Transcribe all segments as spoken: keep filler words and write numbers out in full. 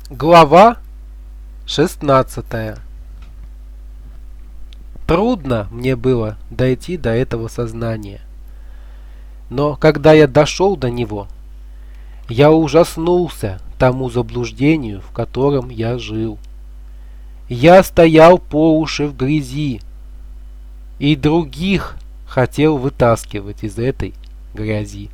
Глава шестнадцатая. Трудно мне было дойти до этого сознания. Но когда я дошел до него, я ужаснулся тому заблуждению, в котором я жил. Я стоял по уши в грязи и других хотел вытаскивать из этой грязи.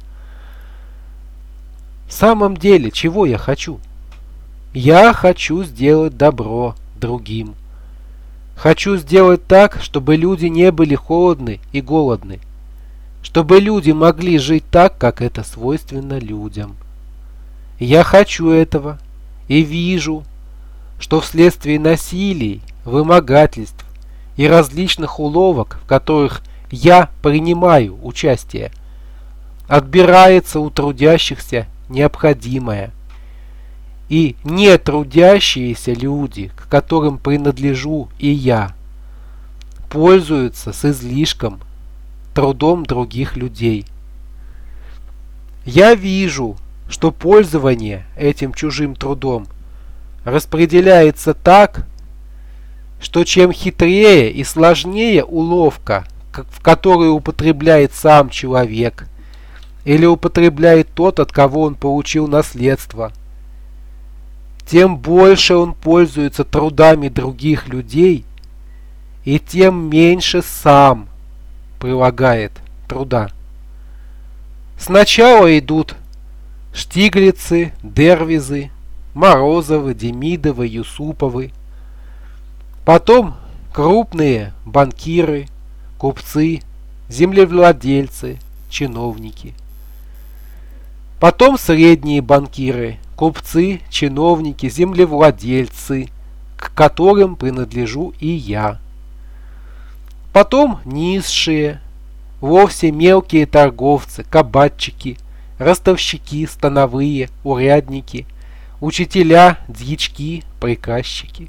В самом деле, чего я хочу? Я хочу сделать добро другим. Хочу сделать так, чтобы люди не были холодны и голодны. Чтобы люди могли жить так, как это свойственно людям. Я хочу этого и вижу, что вследствие насилий, вымогательств и различных уловок, в которых я принимаю участие, отбирается у трудящихся необходимое. И нетрудящиеся люди, к которым принадлежу и я, пользуются с излишком трудом других людей. Я вижу, что пользование этим чужим трудом распределяется так, что чем хитрее и сложнее уловка, в которую употребляет сам человек, или употребляет тот, от кого он получил наследство, тем больше он пользуется трудами других людей, и тем меньше сам прилагает труда. Сначала идут Штиглицы, Дервизы, Морозовы, Демидовы, Юсуповы. Потом крупные банкиры, купцы, землевладельцы, чиновники. Потом средние банкиры, купцы, чиновники, землевладельцы, к которым принадлежу и я. Потом низшие, вовсе мелкие торговцы, кабачики, ростовщики, становые, урядники, учителя, дьячки, приказчики.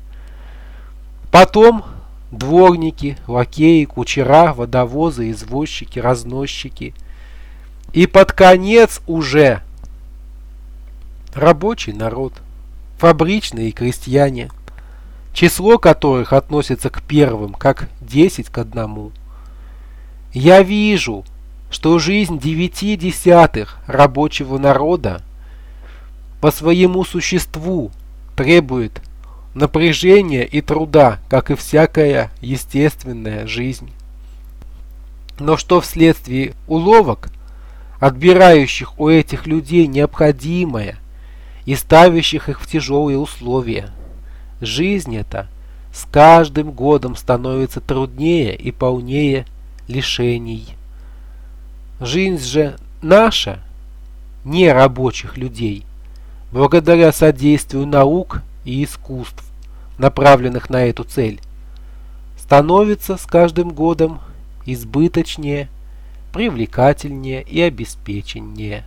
Потом дворники, лакеи, кучера, водовозы, извозчики, разносчики. И под конец уже рабочий народ, фабричные крестьяне, число которых относится к первым, как десять к одному. Я вижу, что жизнь девяти десятых рабочего народа по своему существу требует напряжения и труда, как и всякая естественная жизнь. Но что вследствие уловок, отбирающих у этих людей необходимое и ставящих их в тяжелые условия, жизнь эта с каждым годом становится труднее и полнее лишений. Жизнь же наша, не рабочих людей, благодаря содействию наук и искусств, направленных на эту цель, становится с каждым годом избыточнее, привлекательнее и обеспеченнее.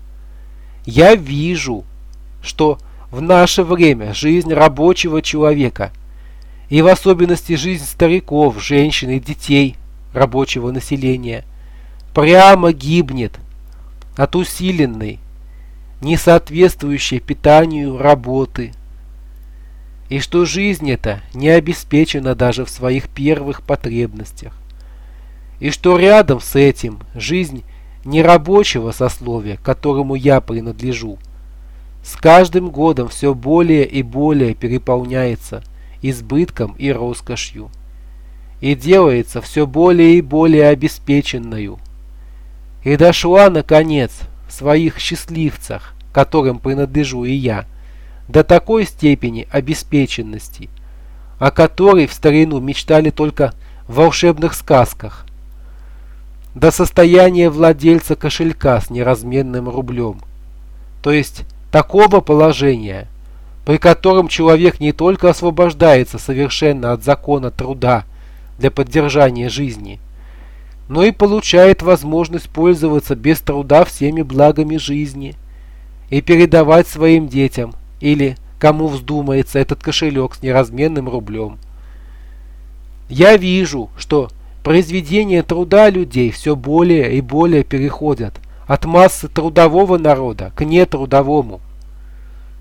Я вижу, что в наше время жизнь рабочего человека, и в особенности жизнь стариков, женщин и детей рабочего населения, прямо гибнет от усиленной, несоответствующей питанию работы, и что жизнь эта не обеспечена даже в своих первых потребностях, и что рядом с этим жизнь нерабочего сословия, к которому я принадлежу, с каждым годом все более и более переполняется избытком и роскошью, и делается все более и более обеспеченною, и дошла, наконец, в своих счастливцах, которым принадлежу и я, до такой степени обеспеченности, о которой в старину мечтали только в волшебных сказках, до состояния владельца кошелька с неразменным рублем, то есть такого положения, при котором человек не только освобождается совершенно от закона труда для поддержания жизни, но и получает возможность пользоваться без труда всеми благами жизни и передавать своим детям или кому вздумается этот кошелек с неразменным рублем. Я вижу, что произведения труда людей все более и более переходят от массы трудового народа к нетрудовому.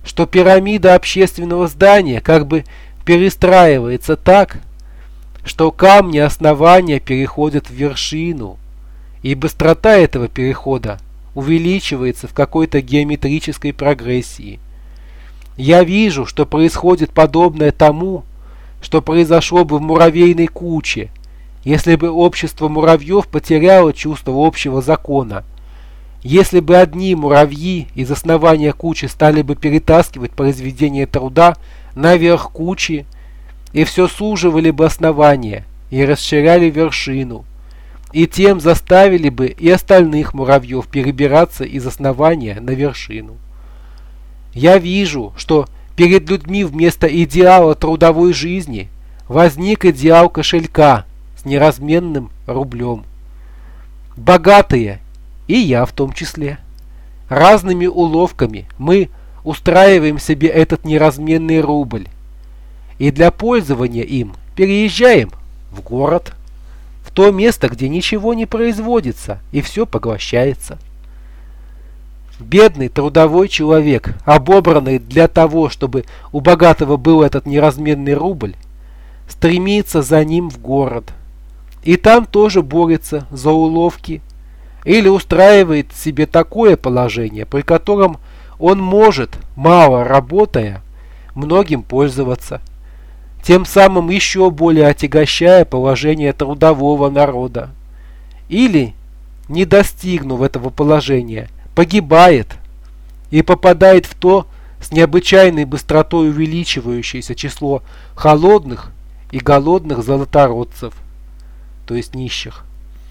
что пирамида общественного здания как бы перестраивается так, что камни основания переходят в вершину, и быстрота этого перехода увеличивается в какой-то геометрической прогрессии. Я вижу, что происходит подобное тому, что произошло бы в муравейной куче, если бы общество муравьев потеряло чувство общего закона. Если бы одни муравьи из основания кучи стали бы перетаскивать произведение труда наверх кучи, и все суживали бы основание и расширяли вершину, и тем заставили бы и остальных муравьев перебираться из основания на вершину. Я вижу, что перед людьми вместо идеала трудовой жизни возник идеал кошелька с неразменным рублем. Богатые, и я в том числе, разными уловками мы устраиваем себе этот неразменный рубль, и для пользования им переезжаем в город, в то место, где ничего не производится и все поглощается. Бедный трудовой человек, обобранный для того, чтобы у богатого был этот неразменный рубль, стремится за ним в город, и там тоже борется за уловки, или устраивает себе такое положение, при котором он может, мало работая, многим пользоваться, тем самым еще более отягощая положение трудового народа. Или, не достигнув этого положения, погибает и попадает в то с необычайной быстротой увеличивающееся число холодных и голодных золотородцев, то есть нищих.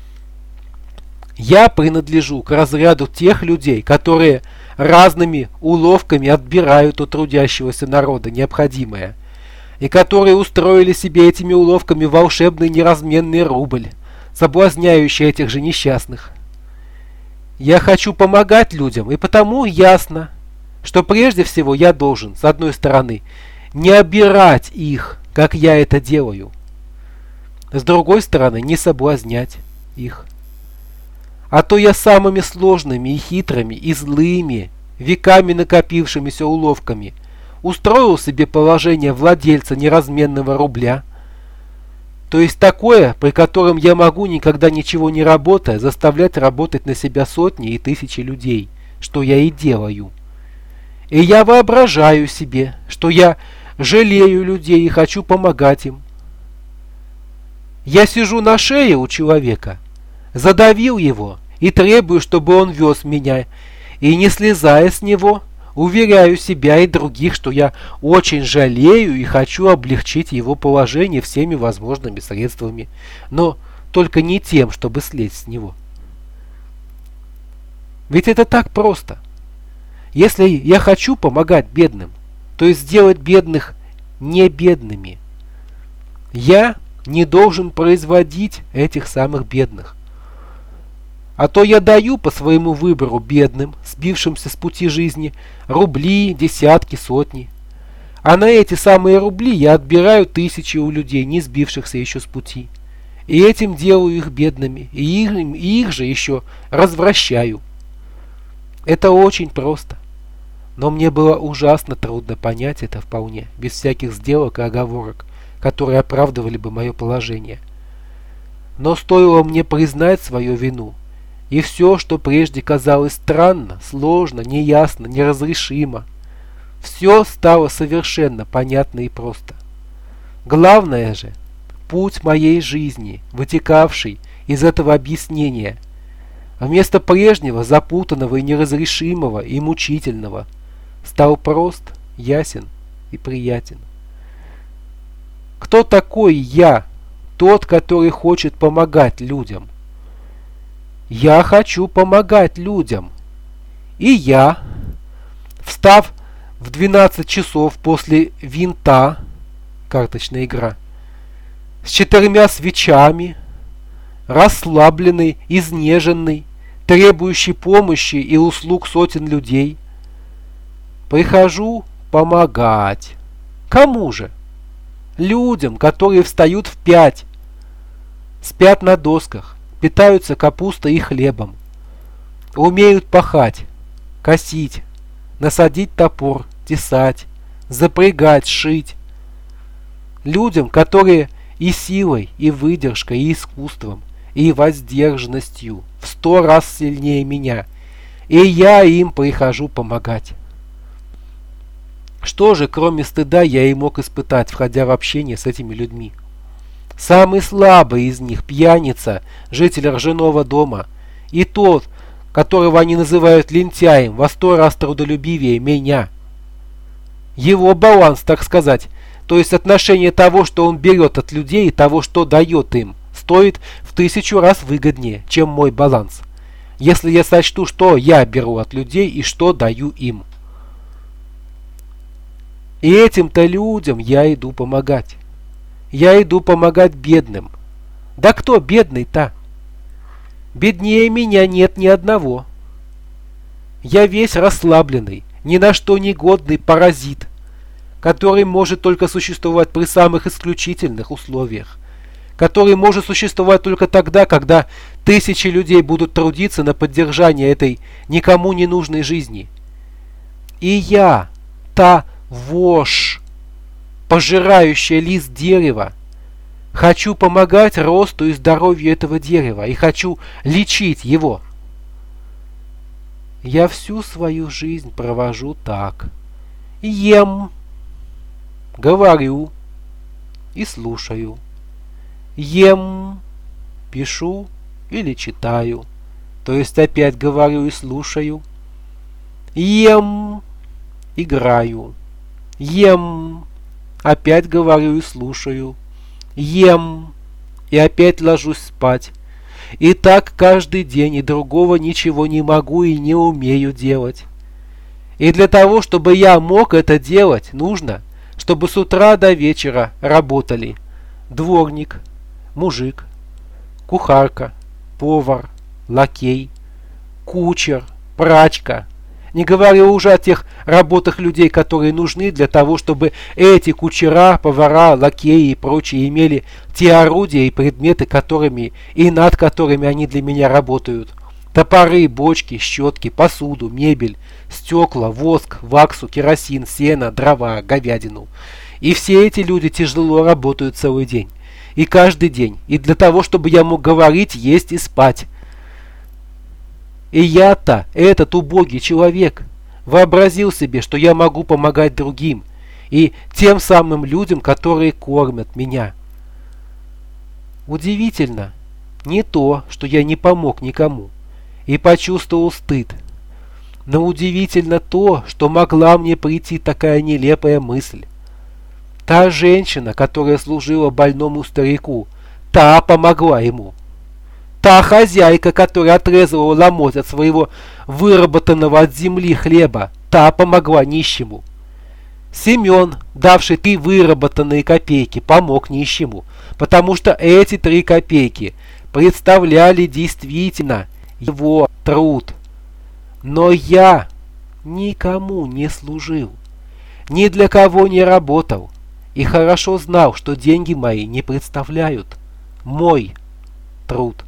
Я принадлежу к разряду тех людей, которые разными уловками отбирают у трудящегося народа необходимое, и которые устроили себе этими уловками волшебный неразменный рубль, соблазняющий этих же несчастных. Я хочу помогать людям, и потому ясно, что прежде всего я должен, с одной стороны, не обирать их, как я это делаю, с другой стороны, не соблазнять их. А то я самыми сложными и хитрыми и злыми, веками накопившимися уловками устроил себе положение владельца неразменного рубля, то есть такое, при котором я могу, никогда ничего не работая, заставлять работать на себя сотни и тысячи людей, что я и делаю. И я воображаю себе, что я жалею людей и хочу помогать им. Я сижу на шее у человека, задавил его и требую, чтобы он вез меня, и не слезая с него, уверяю себя и других, что я очень жалею и хочу облегчить его положение всеми возможными средствами, но только не тем, чтобы слезть с него. Ведь это так просто. Если я хочу помогать бедным, то есть сделать бедных не бедными, я не должен производить этих самых бедных. А то я даю по своему выбору бедным, сбившимся с пути жизни, рубли, десятки, сотни. А на эти самые рубли я отбираю тысячи у людей, не сбившихся еще с пути. И этим делаю их бедными, и их, и их же еще развращаю. Это очень просто. Но мне было ужасно трудно понять это вполне, без всяких сделок и оговорок, которые оправдывали бы мое положение. Но стоило мне признать свою вину, и все, что прежде казалось странно, сложно, неясно, неразрешимо, все стало совершенно понятно и просто. Главное же, путь моей жизни, вытекавший из этого объяснения, вместо прежнего запутанного и неразрешимого и мучительного, стал прост, ясен и приятен. Кто такой я, тот, который хочет помогать людям? Я хочу помогать людям. И я, встав в двенадцать часов после винта, карточная игра, с четырьмя свечами, расслабленный, изнеженный, требующий помощи и услуг сотен людей, прихожу помогать. Кому же? Людям, которые встают в пять, спят на досках, питаются капустой и хлебом, умеют пахать, косить, насадить топор тесать, запрягать, шить. Людям, которые и силой, и выдержкой, и искусством, и воздержанностью в сто раз сильнее меня, и я им прихожу помогать. Что же, кроме стыда, я и мог испытать, входя в общение с этими людьми? Самый слабый из них, пьяница, житель ржаного дома, и тот, которого они называют лентяем, во сто раз трудолюбивее меня. Его баланс, так сказать, то есть отношение того, что он берет от людей, и того, что дает им, стоит в тысячу раз выгоднее, чем мой баланс, если я сочту, что я беру от людей и что даю им. И этим-то людям я иду помогать. Я иду помогать бедным. Да кто бедный-то? Беднее меня нет ни одного. Я весь расслабленный, ни на что не годный паразит, который может только существовать при самых исключительных условиях, который может существовать только тогда, когда тысячи людей будут трудиться на поддержание этой никому не нужной жизни. И я, та вошь, пожирающая лист дерева, хочу помогать росту и здоровью этого дерева, и хочу лечить его. Я всю свою жизнь провожу так. Ем, говорю и слушаю. Ем, пишу или читаю, то есть опять говорю и слушаю. Ем, играю. Ем, опять говорю и слушаю. Ем и опять ложусь спать. И так каждый день, и другого ничего не могу и не умею делать. И для того, чтобы я мог это делать, нужно, чтобы с утра до вечера работали дворник, мужик, кухарка, повар, лакей, кучер, прачка. Не говоря уже о тех работах людей, которые нужны для того, чтобы эти кучера, повара, лакеи и прочие имели те орудия и предметы, которыми и над которыми они для меня работают. Топоры, бочки, щетки, посуду, мебель, стекла, воск, ваксу, керосин, сено, дрова, говядину. И все эти люди тяжело работают целый день. И каждый день. И для того, чтобы я мог говорить, есть и спать. И я-то, этот убогий человек, вообразил себе, что я могу помогать другим и тем самым людям, которые кормят меня. Удивительно не то, что я не помог никому и почувствовал стыд, но удивительно то, что могла мне прийти такая нелепая мысль. Та женщина, которая служила больному старику, та помогла ему. Та хозяйка, которая отрезала ломоть от своего выработанного от земли хлеба, та помогла нищему. Семен, давший три выработанные копейки, помог нищему, потому что эти три копейки представляли действительно его труд. Но я никому не служил, ни для кого не работал, и хорошо знал, что деньги мои не представляют мой труд.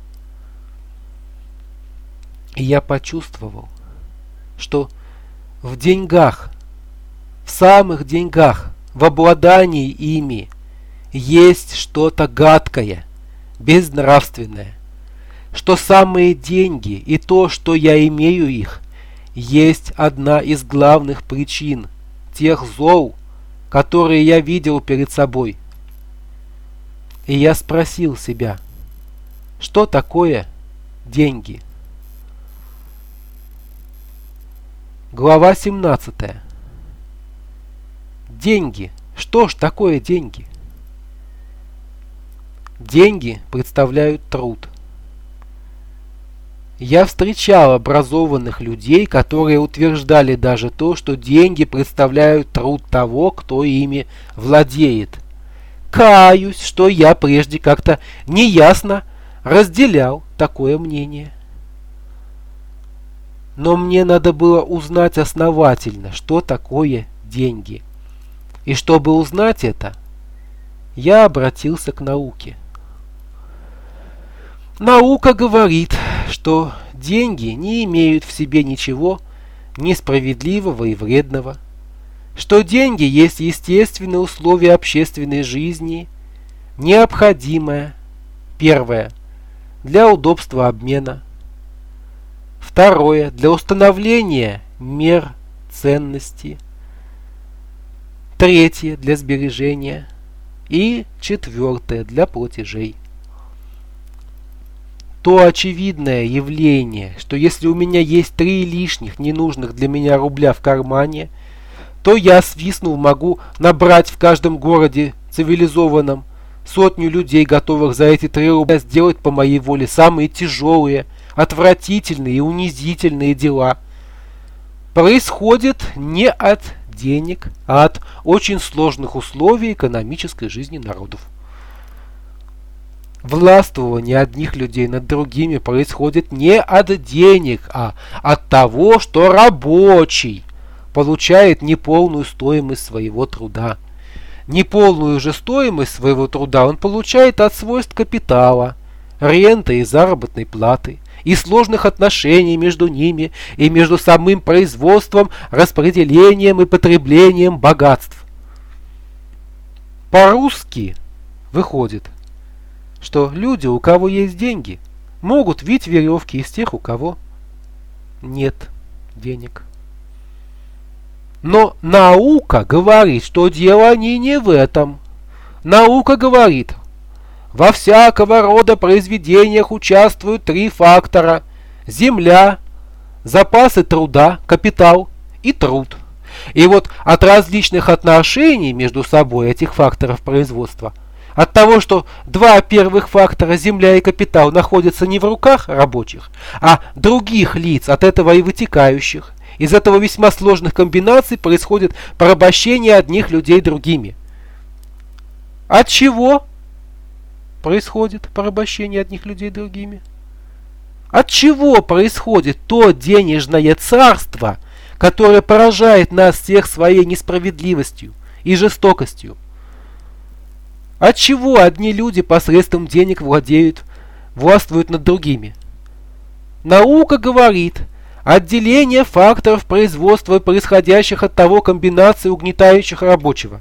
И я почувствовал, что в деньгах, в самых деньгах, в обладании ими есть что-то гадкое, безнравственное, что самые деньги и то, что я имею их, есть одна из главных причин тех зол, которые я видел перед собой. И я спросил себя, что такое деньги? Глава семнадцатая. Деньги. Что ж такое деньги? Деньги представляют труд. Я встречал образованных людей, которые утверждали даже то, что деньги представляют труд того, кто ими владеет. Каюсь, что я прежде как-то неясно разделял такое мнение. Но мне надо было узнать основательно, что такое деньги. И чтобы узнать это, я обратился к науке. Наука говорит, что деньги не имеют в себе ничего несправедливого и вредного. что деньги есть естественные условия общественной жизни, необходимое, первое, для удобства обмена, второе, для установления мер ценности, третье, для сбережения и четвертое, для платежей. То очевидное явление, что если у меня есть три лишних ненужных для меня рубля в кармане, то я, свистнув, могу набрать в каждом городе цивилизованном сотню людей, готовых за эти три рубля сделать по моей воле самые тяжелые, отвратительные и унизительные дела. Происходит не от денег, а от очень сложных условий экономической жизни народов. Властвование одних людей над другими происходит не от денег, а от того, что рабочий получает неполную стоимость своего труда. Неполную же стоимость своего труда он получает от свойств капитала, ренты и заработной платы, и сложных отношений между ними и между самым производством, распределением и потреблением богатств. По-русски выходит, что люди, у кого есть деньги, могут вить веревки из тех, у кого нет денег. Но наука говорит, что дело не, не в этом. Наука говорит, во всякого рода произведениях участвуют три фактора: земля, запасы труда, капитал и труд. И вот от различных отношений между собой этих факторов производства, от того, что два первых фактора, земля и капитал, находятся не в руках рабочих, а других лиц, от этого и вытекающих, из этого весьма сложных комбинаций происходит порабощение одних людей другими. От чего происходит порабощение одних людей другими? От чего происходит то денежное царство, которое поражает нас всех своей несправедливостью и жестокостью? От чего одни люди посредством денег владеют, властвуют над другими? Наука говорит: отделение факторов производства, происходящих от того комбинации угнетающих рабочего.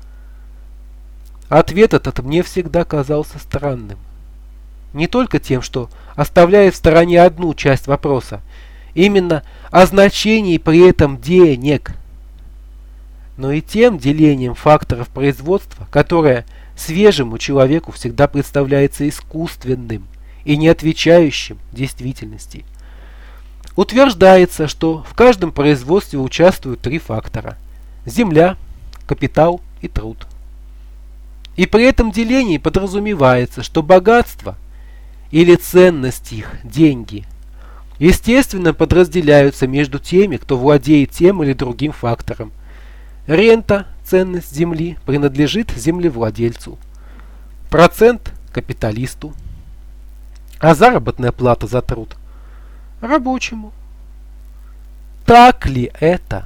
Ответ этот мне всегда казался странным. Не только тем, что оставляет в стороне одну часть вопроса, именно о значении при этом денег, но и тем делением факторов производства, которое свежему человеку всегда представляется искусственным и не отвечающим действительности. Утверждается, что в каждом производстве участвуют три фактора: земля, капитал и труд. И при этом делении подразумевается, что богатство или ценность их, деньги, естественно подразделяются между теми, кто владеет тем или другим фактором. Рента, ценность земли, принадлежит землевладельцу, процент – капиталисту, а заработная плата за труд – рабочему. Так ли это?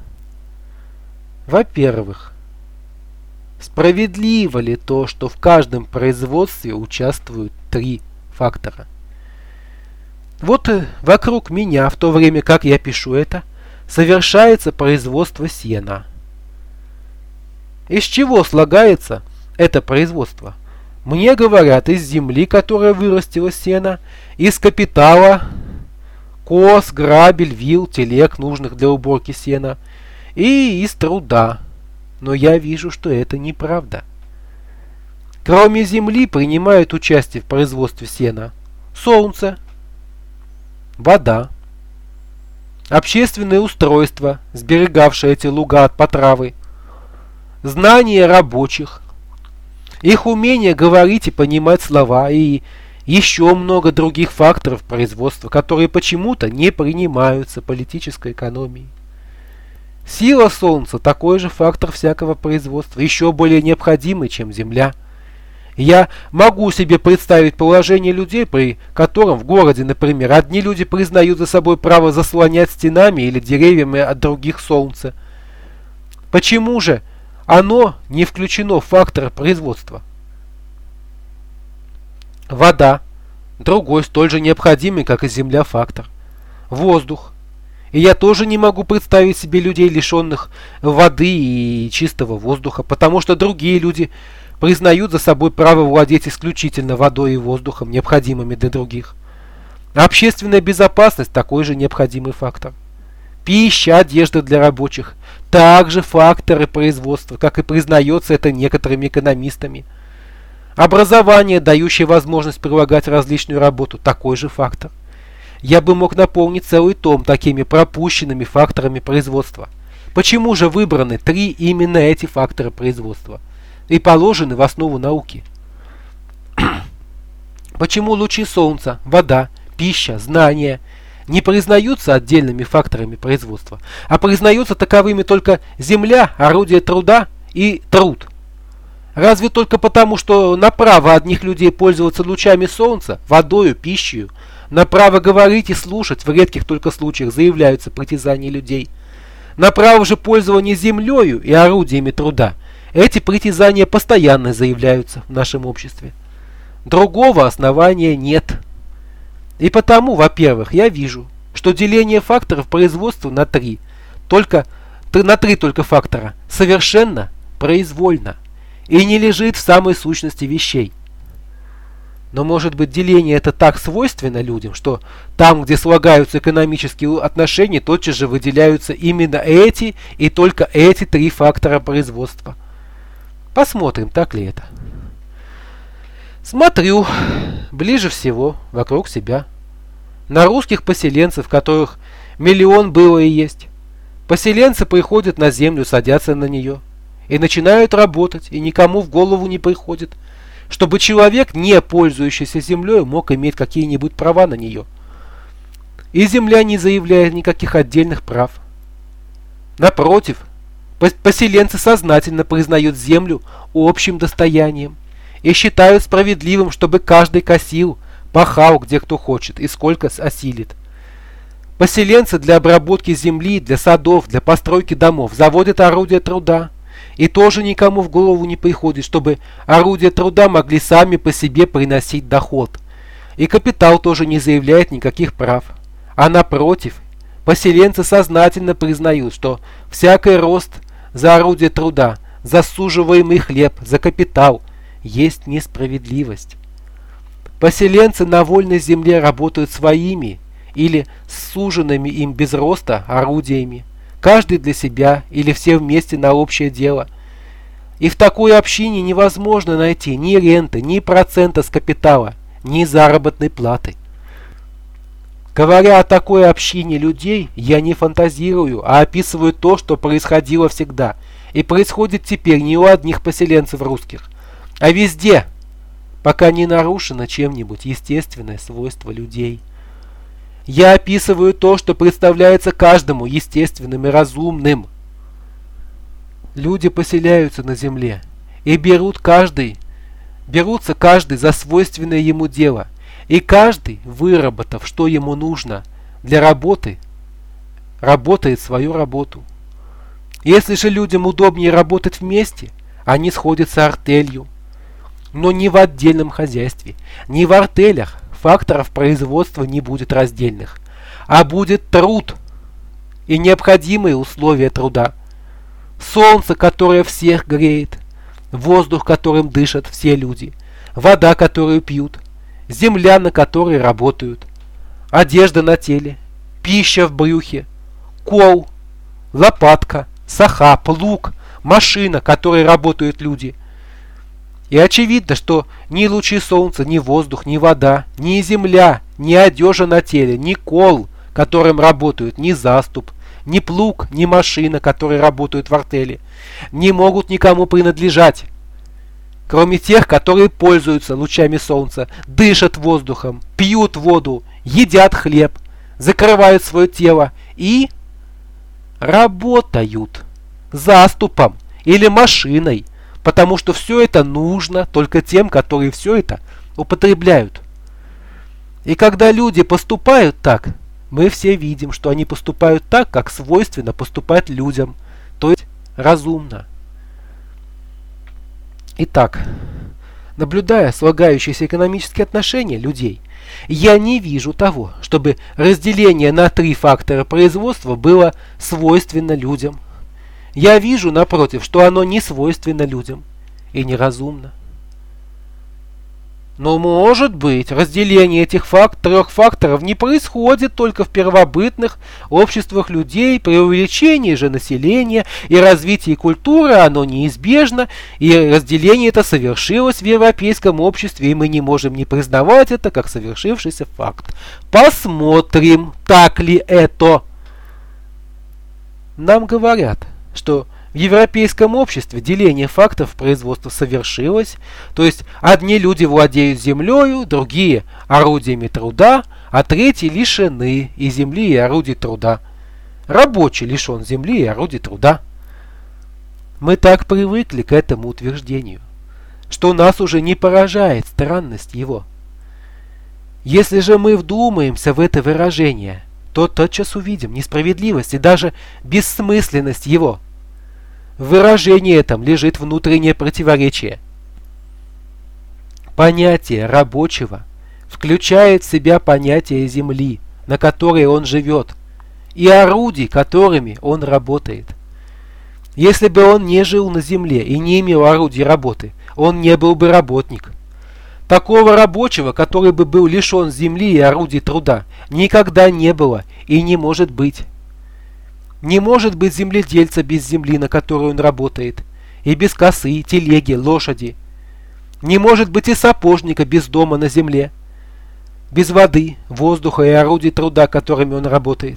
Во-первых, справедливо ли то, что в каждом производстве участвуют три фактора? Вот вокруг меня, в то время как я пишу это, совершается производство сена. Из чего слагается это производство? Мне говорят, из земли, которая вырастила сено, из капитала, кос, грабель, вил, телег, нужных для уборки сена, и из труда. Но я вижу, что это неправда. Кроме земли принимают участие в производстве сена солнце, вода, общественное устройство, сберегавшее эти луга от потравы, знания рабочих, их умение говорить и понимать слова и еще много других факторов производства, которые почему-то не принимаются политической экономией. Сила солнца – такой же фактор всякого производства, еще более необходимый, чем земля. Я могу себе представить положение людей, при котором в городе, например, одни люди признают за собой право заслонять стенами или деревьями от других солнце. Почему же оно не включено в фактор производства? Вода – другой, столь же необходимый, как и земля, фактор. Воздух. И я тоже не могу представить себе людей, лишенных воды и чистого воздуха, потому что другие люди признают за собой право владеть исключительно водой и воздухом, необходимыми для других. Общественная безопасность – такой же необходимый фактор. Пища, одежда для рабочих – также факторы производства, как и признается это некоторыми экономистами. Образование, дающее возможность прилагать различную работу – такой же фактор. Я бы мог наполнить целый том такими пропущенными факторами производства. Почему же выбраны три именно эти фактора производства и положены в основу науки? Почему лучи солнца, вода, пища, знания не признаются отдельными факторами производства, а признаются таковыми только земля, орудие труда и труд? Разве только потому, что на право одних людей пользоваться лучами солнца, водою, пищей, на право говорить и слушать в редких только случаях заявляются притязания людей. На право же пользования землею и орудиями труда эти притязания постоянно заявляются в нашем обществе. Другого основания нет. И потому, во-первых, я вижу, что деление факторов производства на три, только, на три только фактора совершенно произвольно и не лежит в самой сущности вещей. Но может быть деление это так свойственно людям, что там, где слагаются экономические отношения, тотчас же выделяются именно эти и только эти три фактора производства. Посмотрим, так ли это. Смотрю ближе всего вокруг себя на русских поселенцев, которых миллион было и есть. Поселенцы приходят на землю, садятся на нее и начинают работать, и никому в голову не приходит, чтобы человек, не пользующийся землей, мог иметь какие-нибудь права на нее. И земля не заявляет никаких отдельных прав. Напротив, поселенцы сознательно признают землю общим достоянием и считают справедливым, чтобы каждый косил, пахал где кто хочет и сколько осилит. Поселенцы для обработки земли, для садов, для постройки домов заводят орудия труда. И тоже никому в голову не приходит, чтобы орудия труда могли сами по себе приносить доход. И капитал тоже не заявляет никаких прав. А напротив, поселенцы сознательно признают, что всякий рост за орудие труда, за суживаемый хлеб, за капитал есть несправедливость. Поселенцы на вольной земле работают своими или суженными им без роста орудиями. Каждый для себя или все вместе на общее дело. И в такой общине невозможно найти ни ренты, ни процента с капитала, ни заработной платы. Говоря о такой общине людей, я не фантазирую, а описываю то, что происходило всегда. И происходит теперь не у одних поселенцев русских, а везде, пока не нарушено чем-нибудь естественное свойство людей. Я описываю то, что представляется каждому естественным и разумным. Люди поселяются на земле и берут каждый, берутся каждый за свойственное ему дело. И каждый, выработав, что ему нужно для работы, работает свою работу. Если же людям удобнее работать вместе, они сходятся артелью. Но не в отдельном хозяйстве, не в артелях факторов производства не будет раздельных, а будет труд и необходимые условия труда. Солнце, которое всех греет, воздух, которым дышат все люди, вода, которую пьют, земля, на которой работают, одежда на теле, пища в брюхе, кол, лопатка, саха, плуг, машина, которой работают люди. И очевидно, что ни лучи солнца, ни воздух, ни вода, ни земля, ни одежда на теле, ни кол, которым работают, ни заступ, ни плуг, ни машина, которые работают в артели, не могут никому принадлежать, кроме тех, которые пользуются лучами солнца, дышат воздухом, пьют воду, едят хлеб, закрывают свое тело и работают заступом или машиной, потому что все это нужно только тем, которые все это употребляют. И когда люди поступают так, мы все видим, что они поступают так, как свойственно поступать людям, то есть разумно. Итак, Наблюдая слагающиеся экономические отношения людей, я не вижу того, чтобы разделение на три фактора производства было свойственно людям. Я вижу, напротив, что оно не свойственно людям и неразумно. Но может быть, разделение этих факт, трех факторов не происходит только в первобытных обществах людей, при увеличении же населения и развитии культуры оно неизбежно, и разделение это совершилось в европейском обществе, и мы не можем не признавать это как совершившийся факт. Посмотрим, так ли это. Нам говорят, что в европейском обществе деление фактов производства совершилось, то есть одни люди владеют землею, другие орудиями труда, а третьи лишены и земли, и орудий труда. Рабочий лишен земли и орудий труда. Мы так привыкли к этому утверждению, что нас уже не поражает странность его. Если же мы вдумаемся в это выражение, то тотчас увидим несправедливость и даже бессмысленность его. В выражении этом лежит внутреннее противоречие. Понятие рабочего включает в себя понятие земли, на которой он живет, и орудий, которыми он работает. Если бы он не жил на земле и не имел орудий работы, он не был бы работник. Такого рабочего, который бы был лишен земли и орудий труда, никогда не было и не может быть. Не может быть земледельца без земли, на которой он работает, и без косы, телеги, лошади. Не может быть и сапожника без дома на земле, без воды, воздуха и орудий труда, которыми он работает.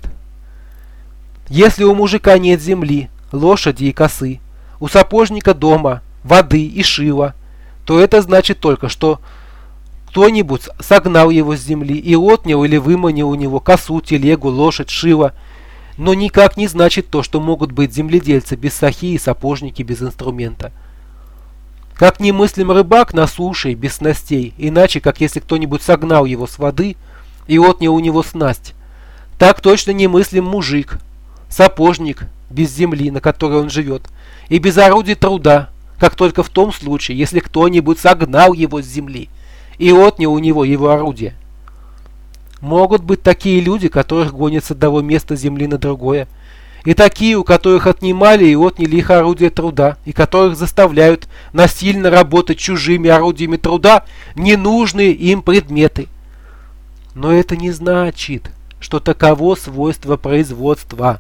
Если у мужика нет земли, лошади и косы, у сапожника дома, воды и шила, то это значит только, что кто-нибудь согнал его с земли и отнял или выманил у него косу, телегу, лошадь, шило, но никак не значит то, что могут быть земледельцы без сахи и сапожники без инструмента. Как немыслим рыбак на суше без снастей, иначе как если кто-нибудь согнал его с воды и отнял у него снасть, так точно немыслим мужик, сапожник без земли, на которой он живет, и без орудий труда, как только в том случае, если кто-нибудь согнал его с земли и отнял у него его орудия. Могут быть такие люди, которых гонят с одного места земли на другое, и такие, у которых отнимали и отняли их орудия труда, и которых заставляют насильно работать чужими орудиями труда ненужные им предметы. Но это не значит, что таково свойство производства.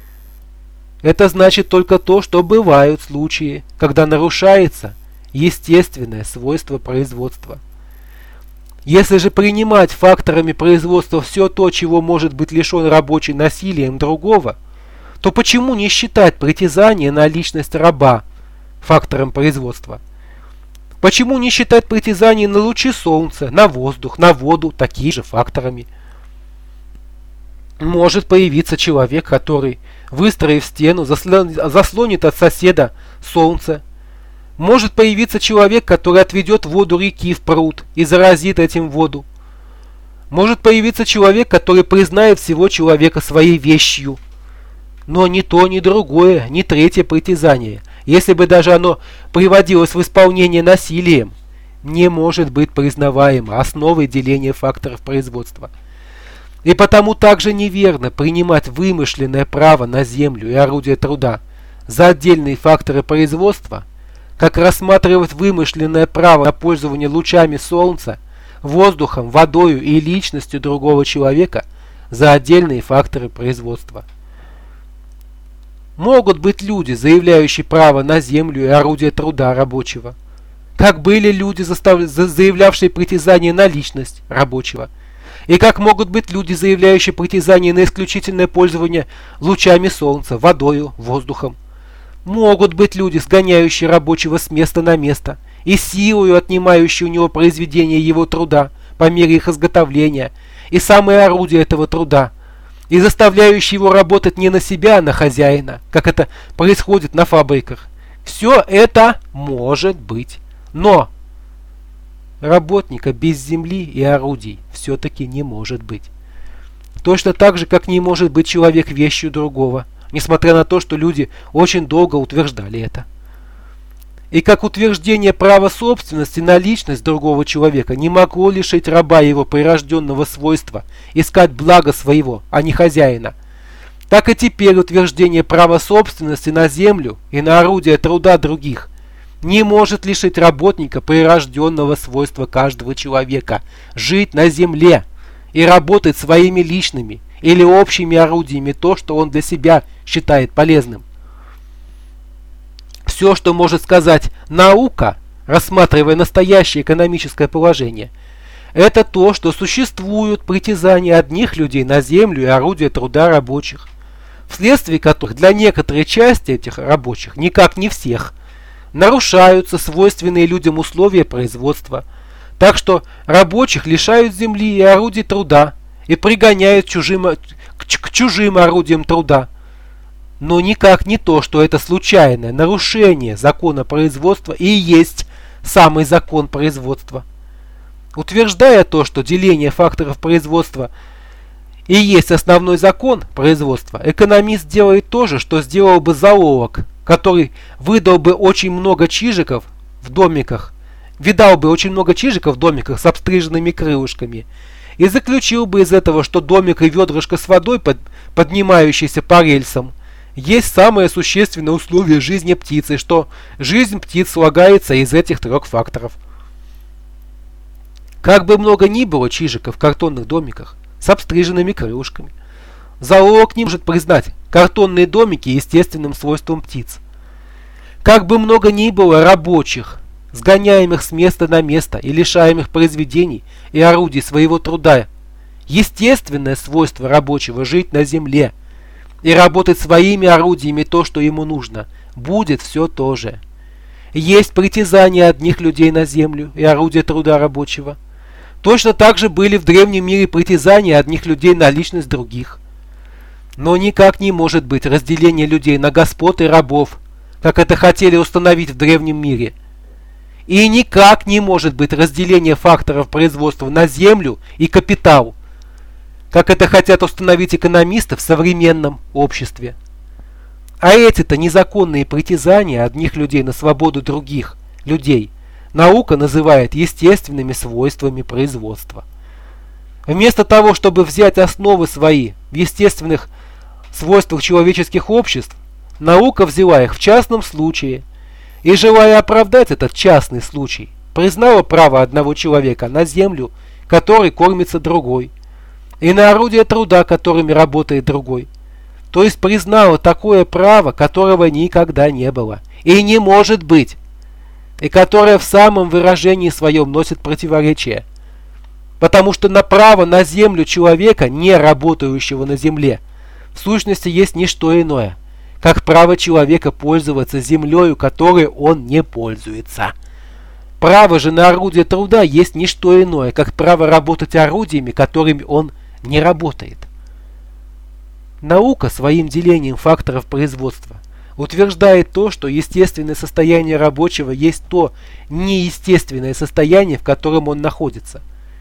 Это значит только то, что бывают случаи, когда нарушается естественное свойство производства. Если же принимать факторами производства все то, чего может быть лишен рабочий насилием другого, то почему не считать притязание на личность раба фактором производства? Почему не считать притязание на лучи солнца, на воздух, на воду такими же факторами? Может появиться человек, который, выстроив стену, заслонит от соседа солнце. Может появиться человек, который отведет воду реки в пруд и заразит этим воду. Может появиться человек, который признает всего человека своей вещью. Но ни то, ни другое, ни третье притязание, если бы даже оно приводилось в исполнение насилием, не может быть признаваемо основой деления факторов производства. И потому также неверно принимать вымышленное право на землю и орудие труда за отдельные факторы производства, как рассматривать вымышленное право на пользование лучами солнца, воздухом, водою и личностью другого человека за отдельные факторы производства. Могут быть люди, заявляющие право на землю и орудие труда рабочего, как были люди, заявлявшие притязание на личность рабочего, и как могут быть люди, заявляющие притязание на исключительное пользование лучами солнца, водою, воздухом. Могут быть люди, сгоняющие рабочего с места на место и силою отнимающие у него произведение его труда по мере их изготовления и самое орудие этого труда, и заставляющие его работать не на себя, а на хозяина, как это происходит на фабриках. Все это может быть, но работника без земли и орудий все-таки не может быть. Точно так же, как не может быть человек вещью другого, несмотря на то, что люди очень долго утверждали это. И как утверждение права собственности на личность другого человека не могло лишить раба его прирожденного свойства искать благо своего, а не хозяина, так и теперь утверждение права собственности на землю и на орудия труда других не может лишить работника прирожденного свойства каждого человека жить на земле и работать своими личными или общими орудиями то, что он для себя считает полезным. Все, что может сказать наука, рассматривая настоящее экономическое положение, это то, что существуют притязания одних людей на землю и орудия труда рабочих, вследствие которых для некоторой части этих рабочих, никак не всех, нарушаются свойственные людям условия производства, так что рабочих лишают земли и орудий труда и пригоняют чужим, к, к чужим орудиям труда. Но никак не то, что это случайное нарушение закона производства и есть самый закон производства. Утверждая то, что деление факторов производства и есть основной закон производства, экономист делает то же, что сделал бы зоолог, который выдал бы очень много чижиков в домиках, видал бы очень много чижиков в домиках с обстриженными крылышками и заключил бы из этого, что домик и ведрышко с водой, под, поднимающиеся по рельсам, есть самое существенное условие жизни птицы, что жизнь птиц слагается из этих трех факторов. Как бы много ни было чижиков в картонных домиках с обстриженными крылышками, зоолог не может признать картонные домики естественным свойством птиц. Как бы много ни было рабочих, сгоняемых с места на место и лишаемых произведений и орудий своего труда, естественное свойство рабочего жить на земле и работать своими орудиями то, что ему нужно, будет все то же. Есть притязания одних людей на землю и орудия труда рабочего. Точно так же были в древнем мире притязания одних людей на личность других. Но никак не может быть разделение людей на господ и рабов, как это хотели установить в древнем мире. И никак не может быть разделение факторов производства на землю и капитал, как это хотят установить экономисты в современном обществе. А эти-то незаконные притязания одних людей на свободу других людей наука называет естественными свойствами производства. Вместо того, чтобы взять основы свои в естественных свойствах человеческих обществ, наука взяла их в частном случае и, желая оправдать этот частный случай, признала право одного человека на землю, которой кормится другой, и на орудия труда, которыми работает другой. То есть признала такое право, которого никогда не было и не может быть, и которое в самом выражении своем носит противоречие. Потому что на право на землю человека, не работающего на земле, в сущности есть не что иное, как право человека пользоваться землею, которой он не пользуется. Право же на орудие труда есть не что иное, как право работать орудиями, которыми он не работает. Наука своим делением факторов производства утверждает то, что естественное состояние рабочего есть то неестественное состояние, в котором он находится.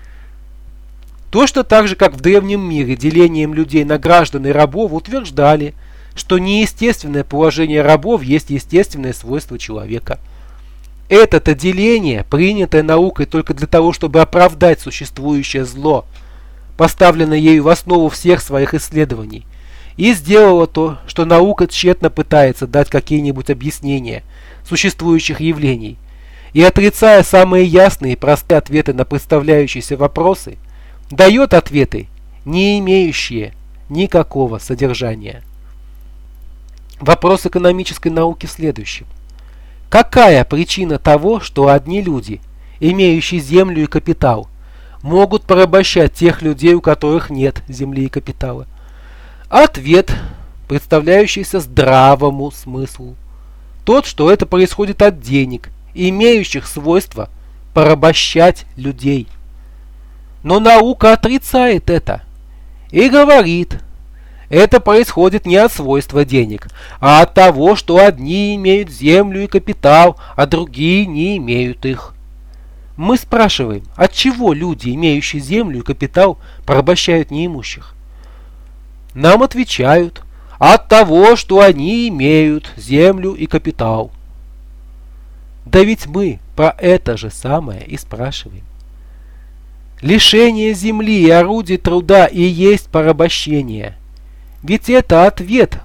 Точно так же, как в древнем мире делением людей на граждан и рабов утверждали, что неестественное положение рабов есть естественное свойство человека. Это-то деление, принятое наукой только для того, чтобы оправдать существующее зло, поставленное ею в основу всех своих исследований, и сделало то, что наука тщетно пытается дать какие-нибудь объяснения существующих явлений, и, отрицая самые ясные и простые ответы на представляющиеся вопросы, дает ответы, не имеющие никакого содержания. Вопрос экономической науки в следующем. Какая причина того, что одни люди, имеющие землю и капитал, могут порабощать тех людей, у которых нет земли и капитала? Ответ, представляющийся здравому смыслу. Тот, что это происходит от денег, имеющих свойство порабощать людей. Но наука отрицает это и говорит, это происходит не от свойства денег, а от того, что одни имеют землю и капитал, а другие не имеют их. Мы спрашиваем, от чего люди, имеющие землю и капитал, порабощают неимущих? Нам отвечают, от того, что они имеют землю и капитал. Да ведь мы про это же самое и спрашиваем. Лишение земли и орудий труда и есть порабощение. Ведь это ответ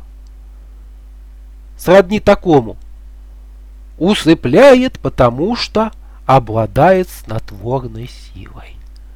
сродни такому. Усыпляет, потому что обладает снотворной силой.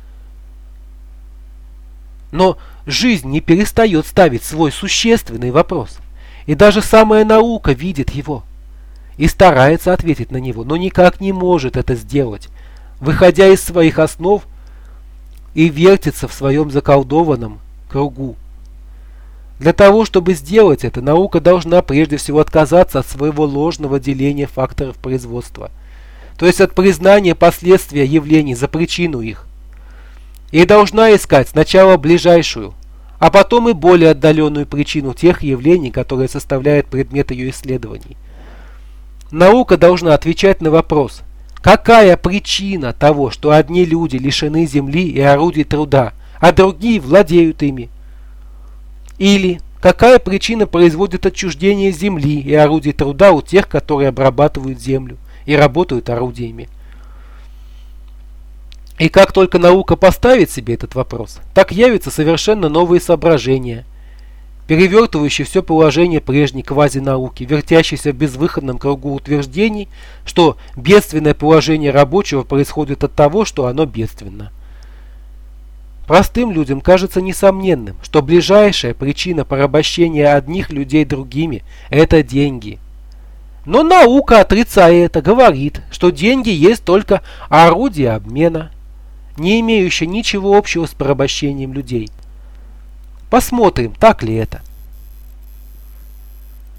Но жизнь не перестает ставить свой существенный вопрос. И даже самая наука видит его и старается ответить на него, но никак не может это сделать, выходя из своих основ и вертится в своем заколдованном кругу. Для того, чтобы сделать это, наука должна прежде всего отказаться от своего ложного деления факторов производства, то есть от признания последствия явлений за причину их, и должна искать сначала ближайшую, а потом и более отдаленную причину тех явлений, которые составляют предмет ее исследований. Наука должна отвечать на вопрос, какая причина того, что одни люди лишены земли и орудий труда, а другие владеют ими? Или какая причина производит отчуждение земли и орудий труда у тех, которые обрабатывают землю и работают орудиями? И как только наука поставит себе этот вопрос, так явятся совершенно новые соображения, перевертывающие все положение прежней квазинауки, вертящейся в безвыходном кругу утверждений, что бедственное положение рабочего происходит от того, что оно бедственно. Простым людям кажется несомненным, что ближайшая причина порабощения одних людей другими – это деньги. Но наука, отрицая это, говорит, что деньги есть только орудие обмена, не имеющее ничего общего с порабощением людей. Посмотрим, так ли это.